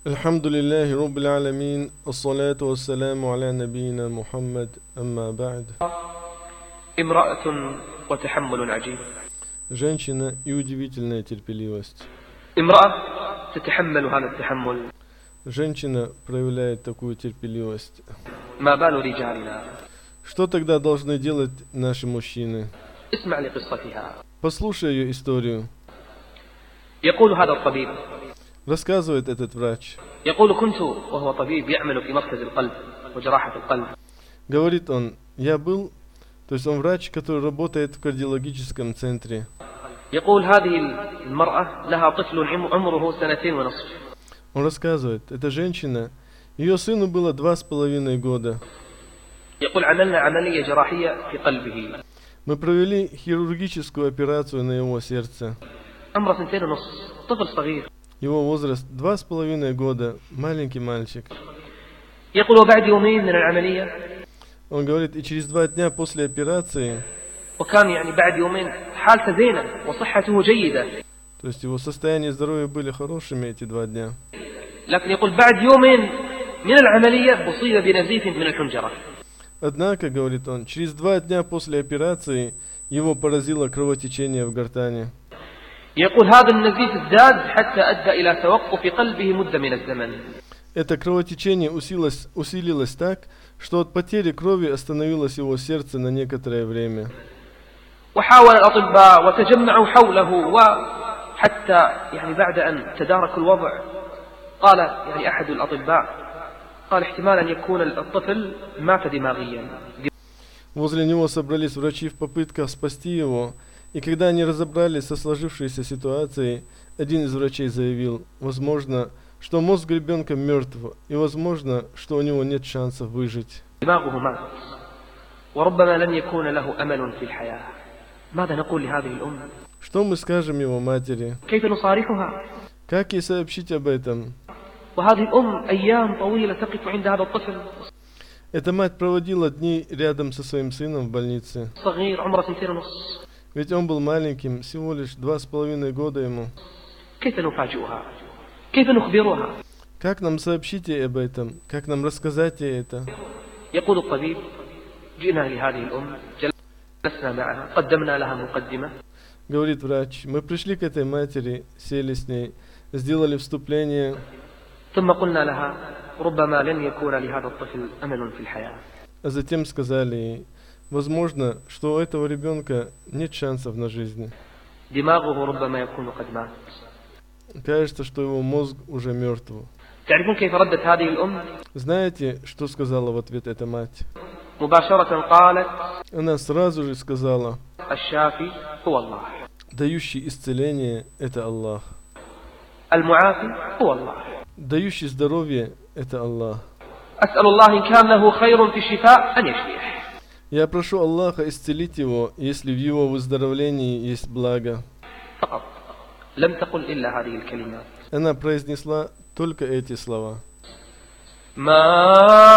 Алхамдулиллахи Раббил Аламин, ассалату вассаламу аля набийна Мухаммад, амма ба'д. امرأة وتحمل عجيب. Женщина и удивительная терпеливость. امرأة تتحمل هذا التحمل. Женщина проявляет такую терпеливость. ما بال رجالنا. Что тогда должны делать наши мужчины? اسمع لقصتها. Послушай ее историю. يقول هذا الطبيب. Рассказывает этот врач. يقول كنت وهو طبيب يعمل في مركز القلب وجراحة القلب. Говорит он, то есть он врач, который работает в кардиологическом центре. يقول هذه المرأة لها طفل عمره 2.5 سنين. Он рассказывает, эта женщина, ее сыну было 2,5 года. يقول عملنا عملية جراحية في قلبه. Мы провели хирургическую операцию на его сердце. عمره 2.5 طفل صغير. Его возраст 2,5 года, маленький мальчик. يقول وبعد يومين من العملية. Он говорит, и через 2 дня после операции, وكان يعني بعد يومين حالته زينة وصحته جيدة. то есть его состояние здоровья были хорошими эти 2 дня. لكن يقول بعد يومين من العملية أصيب بنزيف من الحنجرة. Однако, говорит он, через 2 дня после операции его поразило кровотечение в гортани. يقول هذا النزيف ازداد حتى أدى إلى توقف قلبه مدة من الزمن. Это кровотечение усилилось так, что от потери крови остановилось его сердце на некоторое время. وحاول الأطباء وتجمعوا حوله وحتى يعني بعد أن تداركوا الوضع قال يعني أحد الأطباء قال احتمال أن يكون الطفل مات دماغيا. Возле него собрались врачи в попытках спасти его, и когда они разобрались со сложившейся ситуацией, один из врачей заявил, возможно, что мозг ребенка мертв, и возможно, что у него нет шансов выжить. دماغه مات وربما لن يكون له أمل في الحياة. ماذا نقول لهذه الأم؟ Что мы скажем его матери? كيف نصارحها؟ Как ей сообщить об этом? وهذه الأم أيام طويلة تقف عند هذا الطفل. Эта мать проводила дни рядом со своим сыном в больнице. صغير عمره 2.5. Ведь он был маленьким, всего лишь 2,5 года ему. كيف نفاجئها؟ كيف نخبرها؟ Как нам сообщить ей об этом? Как нам рассказать ей это? يقول الطبيب جئنا لهذه الأم جلسنا معها قدمنا لها مقدمة. Говорит врач, мы пришли к этой матери, сели с ней, сделали вступление. ثم قلنا لها ربما لن يكون لهذا الطفل أمل في الحياة. А затем сказали ей, возможно, что у этого ребенка нет шансов на жизнь. دماغه ربما يكون قد مات. Кажется, что его мозг уже мертв. تعرفون كيف ردت هذه الأم؟ Знаете, что сказала в ответ эта мать? مباشرة قالت Она сразу же сказала, الشافي هو الله. дающий исцеление – это Аллах. المعافي هو الله. Дающий здоровье – это Аллах. أسأل الله إن كان له خير في الشفاء أن يشفيه. Я прошу Аллаха исцелить его, если в его выздоровлении есть благо. فقط لم تقل إلا هذه الكلمات. Она произнесла только эти слова. ما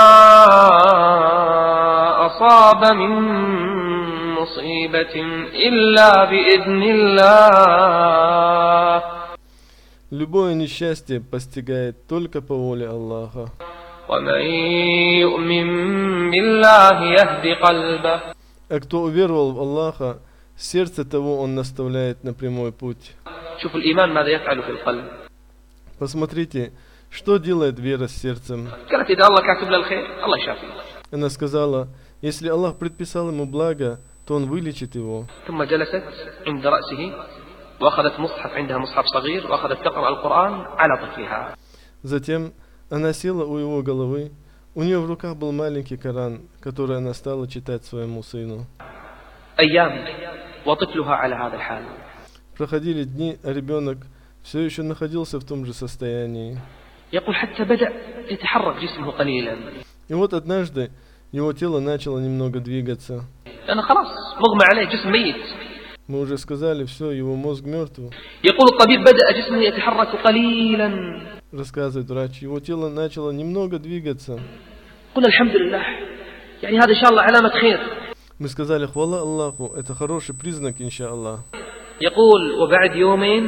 أصاب من مصيبة إلا بإذن الله. Любое несчастье постигает только по воле Аллаха. ومن يؤمن بالله يهد قلبه. А кто уверовал в Аллаха, сердце того он наставляет на прямой путь. شوف الإيمان ماذا يفعل في القلب. Посмотрите, что делает вера с сердцем. قالت إذا الله كاتب له الخير الله يشافيه. Она сказала, если Аллах предписал ему благо, то он вылечит его. ثم جلست عند رأسه وأخذت مصحف عندها مصحف صغير وأخذت تقرأ القرآن على طفلها. Затем она села у его головы. У нее в руках был маленький Коран, который она стала читать своему сыну. أيام وطفلها على هذا الحال. Проходили дни, а ребенок все еще находился в том же состоянии. يقول حتى بدأ يتحرك جسمه قليلا. И вот однажды его тело начало немного двигаться. لأنه خلاص مغمى عليه جسم ميت. Мы уже сказали, все, его мозг мертв. يقول الطبيب بدأ جسمه يتحرك قليلا. Рассказывает врач, его тело начало немного двигаться. قلنا الحمد لله يعني هذا إن شاء الله علامة خير. Мы сказали, хвала Аллаху, это хороший признак, иншаллах. يقول وبعد يومين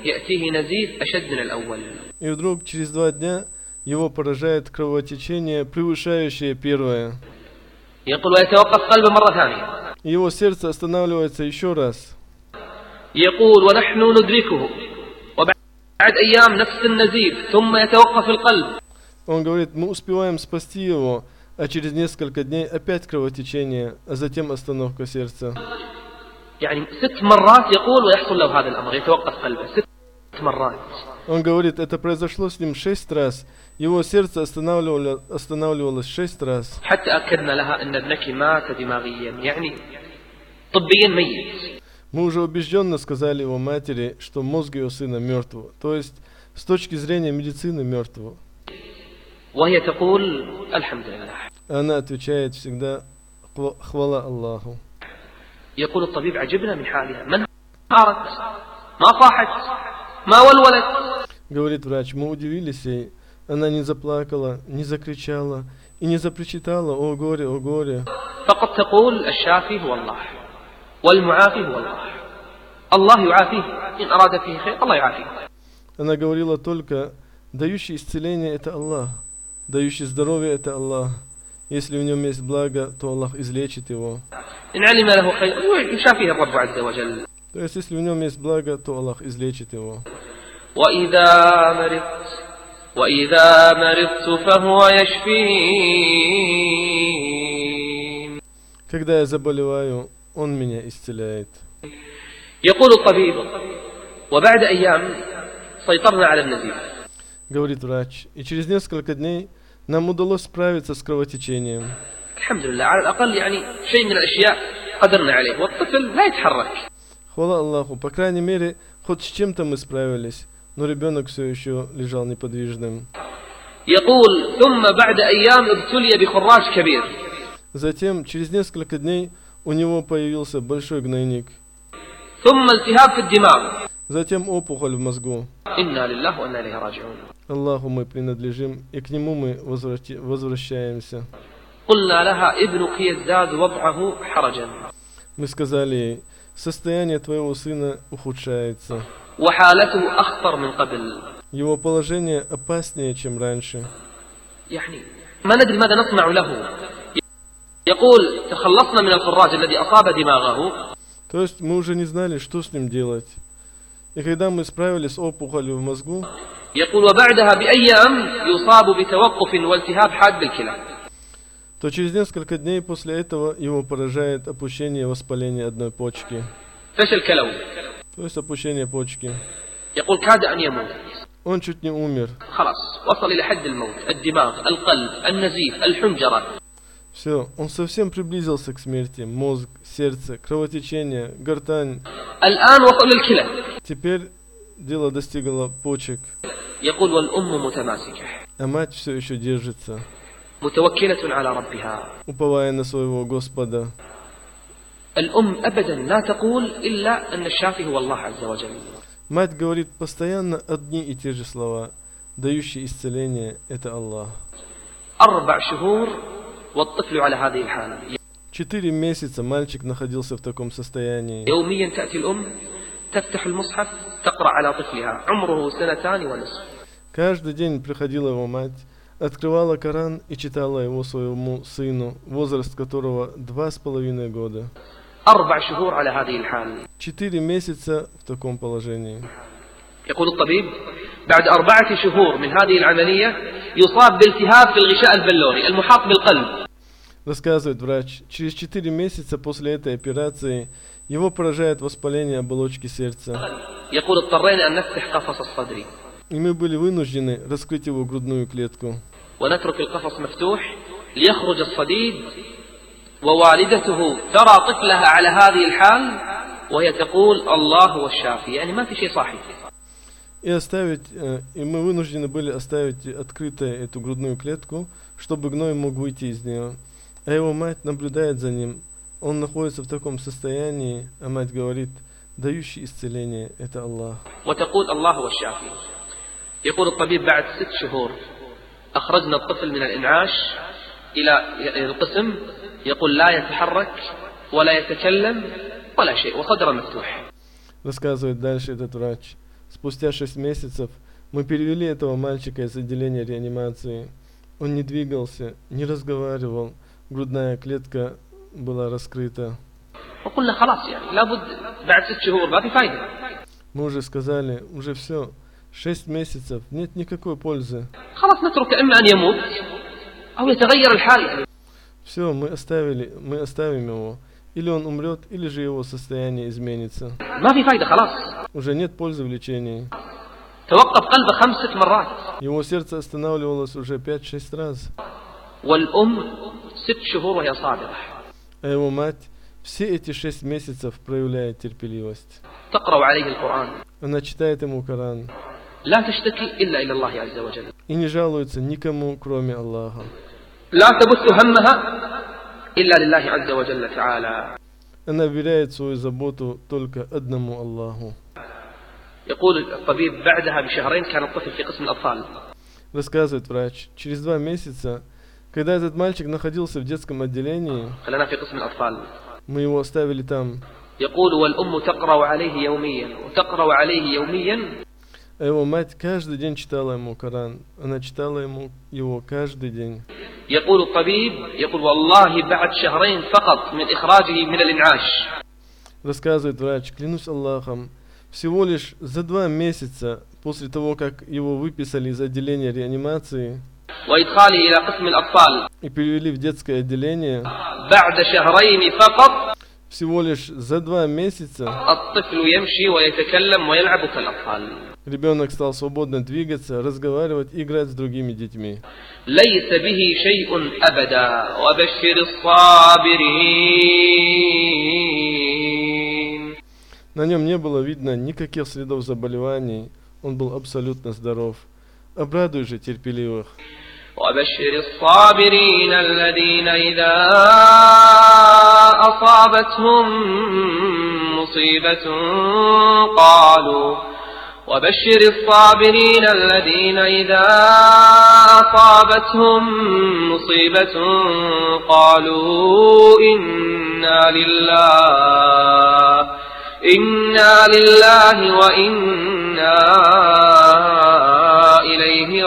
يأتيه نزيف أشد من الأول. И вдруг через 2 дня его поражает кровотечение, превышающее первое. يقول ويتوقف قلبه مرة ثانية. И его сердце останавливается еще раз. يقول ونحن ندركه وبعد أيام نفس النزيف ثم يتوقف القلب. Он говорит, мы успеваем спасти его, а через несколько дней опять кровотечение, а затем остановка сердца. يعني 6 مرات يقول ويحصل له هذا الأمر يتوقف قلبه 6 مرات. Он говорит, это произошло с ним 6 раз. Его сердце останавливалось 6 раз. حتى أكدنا لها أن ابنك مات دماغيا يعني طبيا ميت. Мы уже убежденно сказали его матери, что мозг ее сына мертв, то есть с точки зрения медицины мертв. وهي تقول الحمد لله. Она отвечает всегда хвала Аллаху. يقول الطبيب عجبنا من حالها ما انهارت ما صاحت ما ولولت. Говорит врач, мы удивились ей. Она не заплакала, не закричала и не запричитала: «О горе, о горе!» فقط تقول الشافي هو الله والمعافي هو الله. الله يعافيه إن أراد فيه خير الله يعافيه. Она говорила только: дающий исцеление — это Аллах, дающий здоровье — это Аллах. Если в нем есть благо, то Аллах излечит его. إن علم له خير يشافيه الرب عز وجل. То есть, если в нем есть благо, то Аллах излечит его. وإذا مرضت فهو يشفين. Когда я заболеваю, Он меня исцеляет. يقول الطبيب وبعد أيام سيطرنا على النزيف. Говорит врач, и через несколько дней нам удалось справиться с кровотечением. الحمد لله على الأقل يعني شيء من الأشياء قدرنا عليه والطفل لا يتحرك. Хвала Аллаху, по крайней мере, хоть с чем-то мы справились, но ребенок все еще лежал неподвижным. يقول ثم بعد أيام ابتلي بخراج كبير. Затем, через несколько дней, у него появился большой гнойник. ثم التهاب في الدماغ. Затем опухоль в мозгу. إنا لله وإنا إليه راجعون. Аллаху мы принадлежим, и к Нему мы возвращаемся. قلنا لها ابنك يزداد وضعه حرجا. Мы сказали ей: состояние твоего сына ухудшается. وحالته أخطر من قبل. Его положение опаснее, чем раньше. يعني ما ندري ماذا نصنع له. يقول تخلصنا من الخراج الذي أصاب دماغه. То есть мы уже не знали, что с ним делать. И когда мы справились с опухолью в мозгу, يقول وبعدها بأيام يصاب بتوقف والتهاب حاد بالكلى. то через несколько дней после этого его поражает опущение и воспаление одной почки. فشل كلوي. То есть опущение почки. يقول كاد أن يموت. Он чуть не умер. خلاص وصل إلى حد الموت. الدماغ القلب النزيف الحنجرة. Все, он совсем приблизился к смерти. Мозг, сердце, кровотечение, гортань. الآن وصل للكلى. Теперь дело достигло почек. يقول والأم متماسكة. А мать все еще держится, متوكلة على ربها. уповая на своего Господа. الأم أبدا لا تقول إلا أن الشافي هو الله عز وجل. Мать говорит постоянно одни и те же слова: дающий исцеление — это Аллах. 4 شهور والطفل على هذه الحالة. 4 месяца мальчик находился в таком состоянии. يوميا تأتي الأم تفتح المصحف تقرأ على طفلها عمره 2.5 سنين. Каждый день приходила его мать, открывала Коран и читала его своему сыну, возраст которого 2,5 года. 4 شهور على هذه الحال. 4 месяца в таком положении. يقول الطبيب بعد 4 شهور من هذه العملية يصاب بالتهاب في الغشاء البلوري المحاط بالقلب. Рассказывает врач, через 4 месяца после этой операции его поражает воспаление оболочки сердца. يقول اضطرينا أن نفتح قفص الصدر. И мы были вынуждены раскрыть его грудную клетку. ونترك القفص مفتوح ليخرج الصديد ووالدته ترى طفلها على هذه الحال وهي تقول الله هو الشافي يعني ما في شيء صاحي. И мы вынуждены были оставить открытой эту грудную клетку, чтобы гной мог выйти из нее. А его мать наблюдает за ним. Он находится в таком состоянии, а мать говорит: дающий исцеление — это Аллах. وتقول الله هو الشافي. يقول الطبيب بعد 6 شهور أخرجنا الطفل من الإنعاش إلى القسم. يقول لا يتحرك ولا يتكلم ولا شيء وصدره مفتوح. Рассказывает дальше этот врач. Спустя 6 месяцев мы перевели этого мальчика из отделения реанимации. Он не двигался, не разговаривал, грудная клетка была раскрыта. وقلنا خلاص يعني لابد بعد 6 شهور ما في فايدة. Мы уже сказали, уже все, 6 месяцев, нет никакой пользы. خلاص نترك إما أن يموت أو يتغير الحال. Все, мы оставим его. Или он умрет, или же его состояние изменится. ما في فايدة خلاص. Уже нет пользы в лечении. توقف قلبه 5 مرات. Его сердце останавливалось уже 5-6 раз. والأم 6 شهور وهي صابرة. А его мать все эти 6 месяцев проявляет терпеливость. تقرأ عليه القرآن. Она читает ему Коран. لا تشتكي إلا إلى الله عز وجل. И не жалуется никому, кроме Аллаха. لا تبث همها إلا لله عز وجل تعالى. Она вверяет свою заботу только одному Аллаху. يقول الطبيب بعدها بشهرين كان الطفل في قسم الأطفال. Рассказывает врач, через 2 месяца, когда этот мальчик находился в детском отделении, خلنا في قسم الأطفال. мы его оставили там. يقول والأم تقرأ عليه يوميا وتقرأ عليه يوميا. А его мать каждый день читала ему Коран. Она читала ему его каждый день. يقول الطبيب يقول والله بعد شهرين فقط من إخراجه من الإنعاش. Рассказывает врач, клянусь Аллахом, всего лишь за 2 месяца после того, как его выписали из отделения реанимации وإدخاله إلى قسم الأطفال и перевели в детское отделение, بعد شهرين فقط всего лишь за 2 месяца الطفل يمشي ويتكلم ويلعب كالأطفال. ребенок стал свободно двигаться, разговаривать и играть с другими детьми. ليس به شيء أبدا وبشر الصابرين. На нем не было видно никаких следов заболеваний, он был абсолютно здоров. Обрадуй же терпеливых. وبشر الصابرين الذين إذا أصابتهم مصيبة قالوا وبشر الصابرين الذين إذا أصابتهم مصيبة قالوا إنا لله وإنا إليه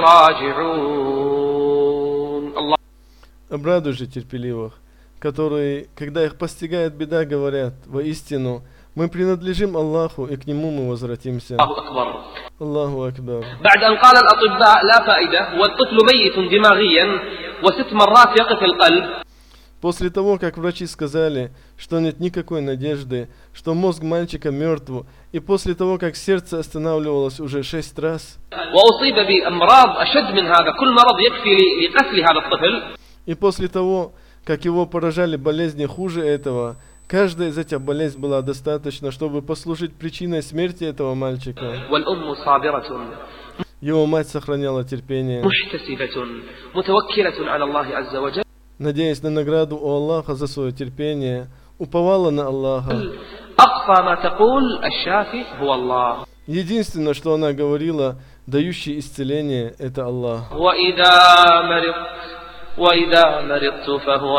راجعون. الله. Обрадуй же терпеливых, которые, когда их постигает беда, говорят: воистину, мы принадлежим Аллаху, и к Нему мы возвратимся. الله أكبر. Аллаху Акбар. بعد أن قال الأطباء لا فائدة والطفل ميت دماغيا و6 مرات يقف القلب. После того, как врачи сказали, что нет никакой надежды, что мозг мальчика мертв, и после того, как сердце останавливалось уже 6 раз, وأصيب بأمراض أشد من هذا كل مرض يكفي لقتل هذا الطفل. и после того, как его поражали болезни хуже этого, каждая из этих болезней была достаточно, чтобы послужить причиной смерти этого мальчика. والأم صابرة Его мать сохраняла терпение, محتسبة متوكلة على الله عز وجل. надеясь на награду у Аллаха за свое терпение, уповала на Аллаха. أقصى ما تقول الشافي هو الله. Единственное, что она говорила, дающий исцеление, это Аллах. وإذا مرضت فهو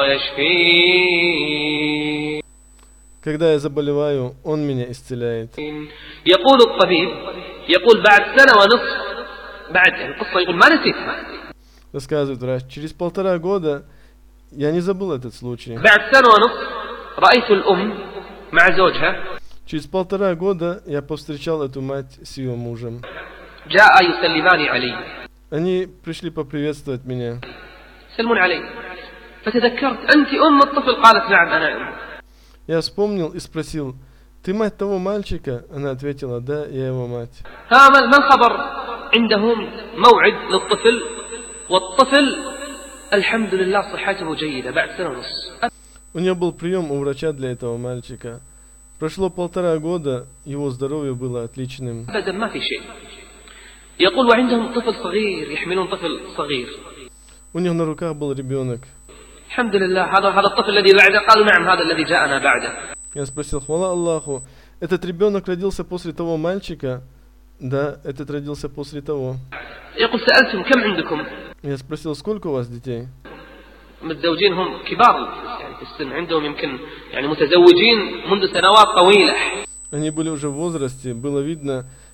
يشفين. Когда я заболеваю, Он меня исцеляет. يقول الطبيب يقول بعد سنة ونصف بعد القصة يقول ما نسيت. Рассказывает врач, через 1,5 года я не забыл этот случай. بعد سنة ونصف رأيت الأم مع زوجها. Через 1,5 года я повстречал эту мать с ее мужем. جاء يسلمان علي. Они пришли поприветствовать меня. يسلمون علي. فتذكرت أنت أم الطفل. قالت نعم أنا أم. Я вспомнил и спросил: ты мать того мальчика? Она ответила: да, я его мать. ما الخبر؟ عندهم موعد للطفل والطفل الحمد لله صحته جيدة بعد سنة ونص. У нее был прием у врача для этого мальчика. Прошло 1,5 года, его здоровье было отличным. أبدا ما في شيء. يقول وعندهم طفل صغير يحملون طفل صغير. У них на руках был ребенок. الحمد لله هذا الطفل الذي بعده. قالوا نعم هذا الذي جاءنا بعده. Я спросил: хвала Аллаху, этот ребенок родился после того мальчика? Да, этот родился после того. يقول سألتم كم عندكم؟ Я спросил: сколько у вас детей? متزوجين هم كبار يعني في السن عندهم يمكن يعني متزوجين منذ سنوات طويلة. Они были уже в возрасте, было видно,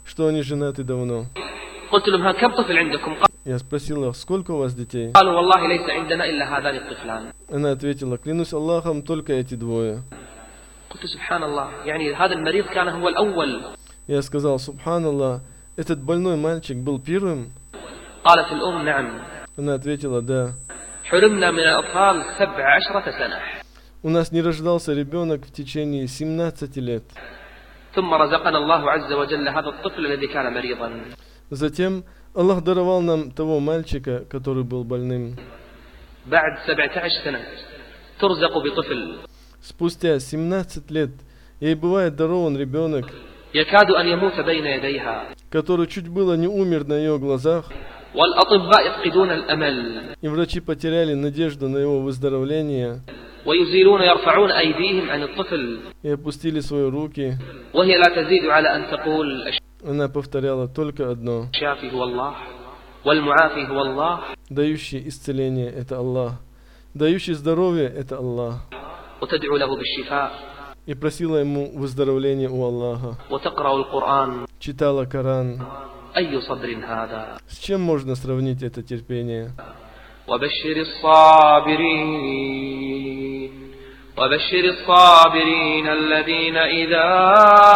что они женаты давно. قلت لهم ها كم طفل عندكم؟ Я спросил их, сколько у вас детей? قالوا والله ليس عندنا إلا هذان الطفلان. Она ответила, клянусь Аллахом, только эти двое. قلت سبحان الله يعني هذا المريض كان هو الأول. Я сказал, субханаллах, этот больной мальчик был первым? قالت الأم نعم. Она ответила, да. حرمنا من الأطفال 17 سنة. У нас не рождался ребенок в течение 17 лет. ثم رزقنا الله عز وجل هذا الطفل الذي كان مريضا. Затем Аллах даровал нам того мальчика, который был больным. بعد 17 سنة ترزق بطفل. Спустя 17 лет ей бывает дарован ребенок, يكاد أن يموت بين يديها. который чуть было не умер на ее глазах, والأطباء يفقدون الأمل. и врачи потеряли надежду на его выздоровление, ويزيلون يرفعون أيديهم عن الطفل. и опустили свои руки. وهي لا تزيد على أن تقول Она повторяла только одно: الشافي هو الله والمعافي هو الله. дающий исцеление — это Аллах, дающий здоровье — это Аллах. وتدعو له بالشفاء. И просила ему выздоровления у Аллаха. وتقرأ القرآن. Читала Коран. أي صبر هذا. С чем можно сравнить это терпение? وبشر الصابرين وبشر الصابرين الذين إذا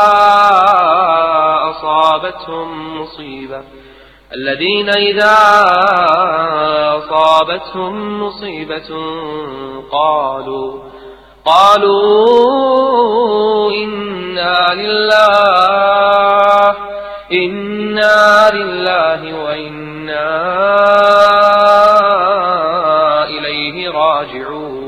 أصابتهم مصيبة قالوا إنا لله وإنا إليه راجعون.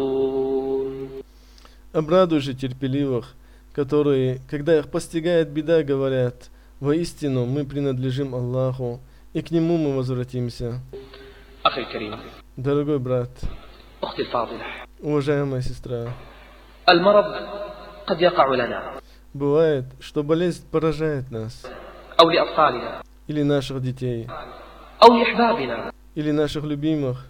Обрадуй же терпеливых, которые, когда их постигает беда, говорят: воистину мы принадлежим Аллаху, и к Нему мы возвратимся. أخي الكريم. Дорогой брат, أختي الفاضلة. уважаемая сестра, المرض قد يقع لنا. бывает, что болезнь поражает нас, أو لأطفالنا. или наших детей, أو لأحبابنا. или наших любимых.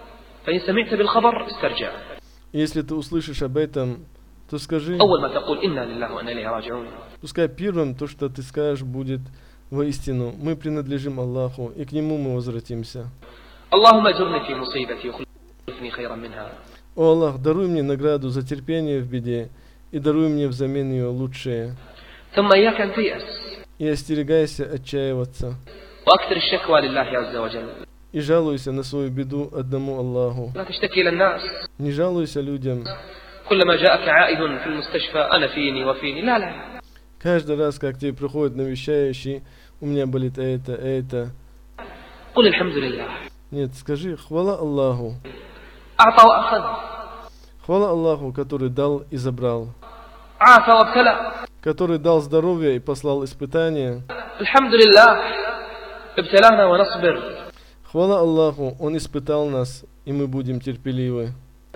فإن سمعت بالخبر استرجع. Если ты услышишь об этом, то скажи, أول ما تقول إنا لله وإنا إليه راجعون. пускай первым то, что ты скажешь, будет: воистину мы принадлежим Аллаху, и к Нему мы возвратимся. اللهم أجرني في مصيبتي وخلفني خيرا منها. О Аллах, даруй мне награду за терпение в беде, и даруй мне взамен ее лучшее. ثم إياك أن تيأس. И остерегайся отчаиваться, وأكثر الشكوى لله عز وجل. и жалуйся на свою беду одному Аллаху. لا تشتكي إلى الناس. Не жалуйся людям. كلما جاءك عائد في المستشفى أنا فيني وفيني. لا. Каждый раз, как тебе приходит навещающий: у меня болит это. قل الحمد لله. Нет, скажи: хвала Аллаху. أعطى وأخذ. Хвала Аллаху, который дал и забрал, عافى وابتلى. который дал здоровье и послал испытания. الحمد لله ابتلانا ونصبر. Хвала Аллаху, Он испытал нас, и мы будем терпеливы.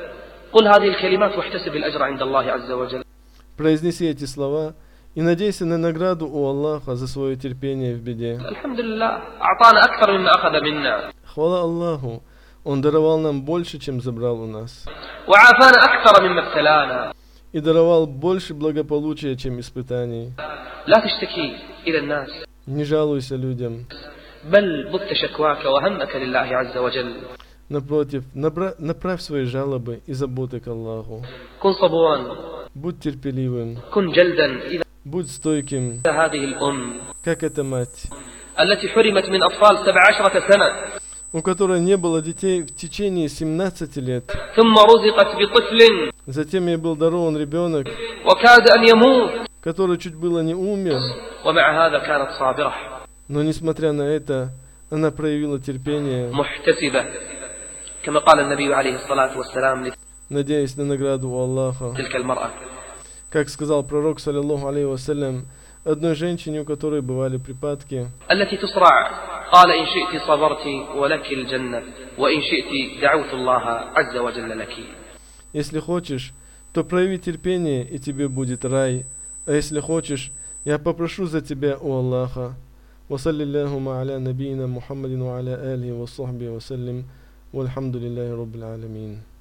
قل هذه الكلمات واحتسب الأجر عند الله عز وجل. Произнеси эти слова и надейся на награду у Аллаха за свое терпение в беде. الحمد لله أعطانا أكثر مما أخذ منا. Хвала Аллаху, Он даровал нам больше, чем забрал у нас. وعافانا أكثر مما ابتلانا. И даровал больше благополучия, чем испытаний. لا تشتكي إلى الناس. Не жалуйся людям. بل بث شكواك وهمك لله عز وجل. Напротив, направь свои жалобы и заботы к Аллаху. كن صبورا. Будь терпеливым. كن جلدا إذا Будь стойким, هذه الأم как эта мать, التي حرمت من أطفال 17 سنة у которой не было детей в течение 17 лет. ثم رزقت بطفل Затем ей был дарован ребенок, وكاد أن يموت который чуть было не умер. ومع هذا كانت صابرة Но несмотря на это, она проявила терпение, محتسبة كما قال النبي عليه الصلاة والسلام надеясь на награду у Аллаха. لتلك المرأة. Как сказал пророк, саллиллаху алейхи вассалям, одной женщине, у которой бывали припадки, التي تصرع قال إن شئت صبرت ولك الجنة وإن شئت دعوت الله عز وجل لك. если хочешь, то прояви терпение, и тебе будет рай, а если хочешь, я попрошу за тебя у Аллаха. Вассаллиллаху аля набийна Мухаммадин ва аля алихи ва сахбихи вассалям, вальхамдулиллахи раббил аламин.